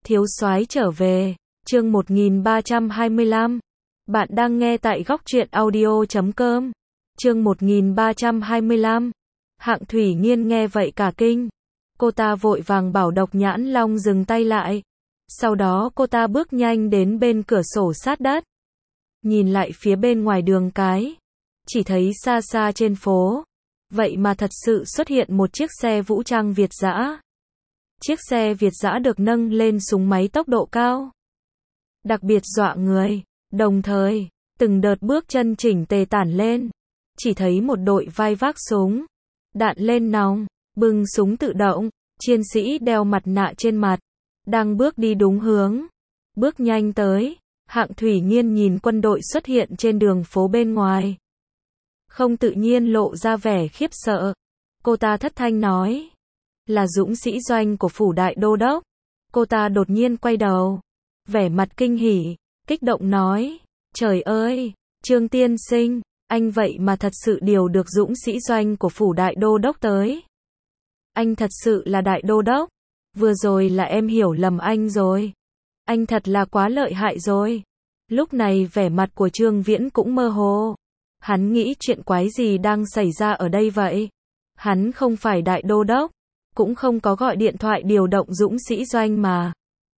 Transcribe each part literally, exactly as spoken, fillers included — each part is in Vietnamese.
Thiếu soái trở về, chương một nghìn ba trăm hai mươi lăm. Bạn đang nghe tại góc truyện audio chấm com. Chương một nghìn ba trăm hai mươi lăm. Hạng Thủy Nghiên nghe vậy cả kinh. Cô ta vội vàng bảo Độc Nhãn Long dừng tay lại. Sau đó cô ta bước nhanh đến bên cửa sổ sát đất. Nhìn lại phía bên ngoài đường cái. Chỉ thấy xa xa trên phố. Vậy mà thật sự xuất hiện một chiếc xe vũ trang Việt dã. Chiếc xe Việt dã được nâng lên súng máy tốc độ cao. Đặc biệt dọa người. Đồng thời, từng đợt bước chân chỉnh tề tản lên. Chỉ thấy một đội vai vác súng. Đạn lên nòng, bưng súng tự động. Chiến sĩ đeo mặt nạ trên mặt. Đang bước đi đúng hướng. Bước nhanh tới. Hạng Thủy Nghiên nhìn quân đội xuất hiện trên đường phố bên ngoài. Không tự nhiên lộ ra vẻ khiếp sợ. Cô ta thất thanh nói. Là dũng sĩ doanh của phủ đại đô đốc. Cô ta đột nhiên quay đầu. Vẻ mặt kinh hỉ, kích động nói. Trời ơi, Trương tiên sinh, anh vậy mà thật sự điều được dũng sĩ doanh của phủ đại đô đốc tới. Anh thật sự là đại đô đốc. Vừa rồi là em hiểu lầm anh rồi. Anh thật là quá lợi hại rồi. Lúc này vẻ mặt của Trương Viễn cũng mơ hồ. Hắn nghĩ chuyện quái gì đang xảy ra ở đây vậy? Hắn không phải đại đô đốc. Cũng không có gọi điện thoại điều động dũng sĩ doanh mà.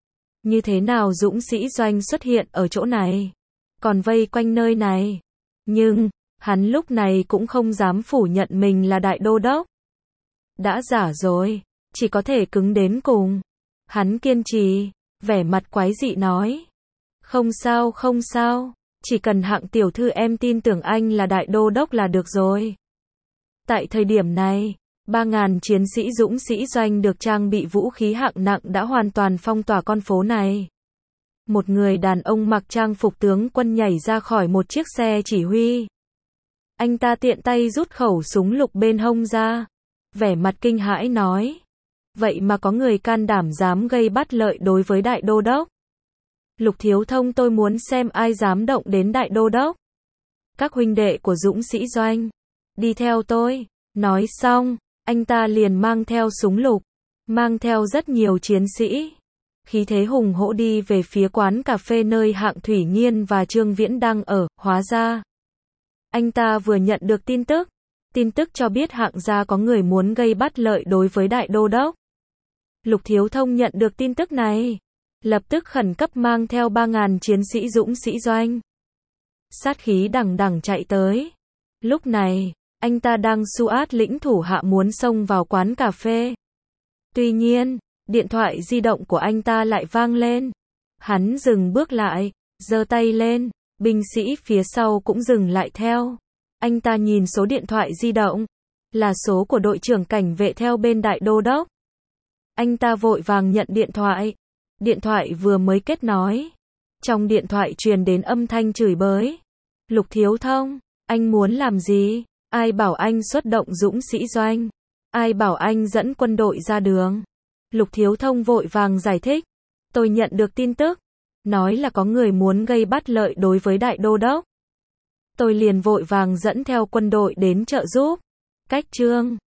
Như thế nào dũng sĩ doanh xuất hiện ở chỗ này? Còn vây quanh nơi này. Nhưng, hắn lúc này cũng không dám phủ nhận mình là đại đô đốc. Đã giả rồi, chỉ có thể cứng đến cùng. Hắn kiên trì, vẻ mặt quái dị nói. Không sao không sao, chỉ cần Hạng tiểu thư em tin tưởng anh là đại đô đốc là được rồi. Tại thời điểm này, ba nghìn chiến sĩ dũng sĩ doanh được trang bị vũ khí hạng nặng đã hoàn toàn phong tỏa con phố này. Một người đàn ông mặc trang phục tướng quân nhảy ra khỏi một chiếc xe chỉ huy. Anh ta tiện tay rút khẩu súng lục bên hông ra. Vẻ mặt kinh hãi nói. Vậy mà có người can đảm dám gây bất lợi đối với đại đô đốc. Lục thiếu thông, tôi muốn xem ai dám động đến đại đô đốc. Các huynh đệ của dũng sĩ doanh, đi theo tôi. Nói xong, anh ta liền mang theo súng lục, mang theo rất nhiều chiến sĩ. Khí thế hùng hổ đi về phía quán cà phê nơi Hạng Thủy Nghiên và Trương Viễn đang ở. Hóa ra, anh ta vừa nhận được tin tức. Tin tức cho biết Hạng gia có người muốn gây bất lợi đối với đại đô đốc. Lục thiếu thông nhận được tin tức này. Lập tức khẩn cấp mang theo ba nghìn chiến sĩ dũng sĩ doanh. Sát khí đằng đằng chạy tới. Lúc này, anh ta đang su át lĩnh thủ hạ muốn xông vào quán cà phê. Tuy nhiên, điện thoại di động của anh ta lại vang lên. Hắn dừng bước lại, giơ tay lên, binh sĩ phía sau cũng dừng lại theo. Anh ta nhìn số điện thoại di động, là số của đội trưởng cảnh vệ theo bên đại đô đốc. Anh ta vội vàng nhận điện thoại. Điện thoại vừa mới kết nối. Trong điện thoại truyền đến âm thanh chửi bới. Lục thiếu thông, anh muốn làm gì? Ai bảo anh xuất động dũng sĩ doanh? Ai bảo anh dẫn quân đội ra đường? Lục thiếu thông vội vàng giải thích. Tôi nhận được tin tức. Nói là có người muốn gây bất lợi đối với đại đô đốc. Tôi liền vội vàng dẫn theo quân đội đến trợ giúp. Cách Trương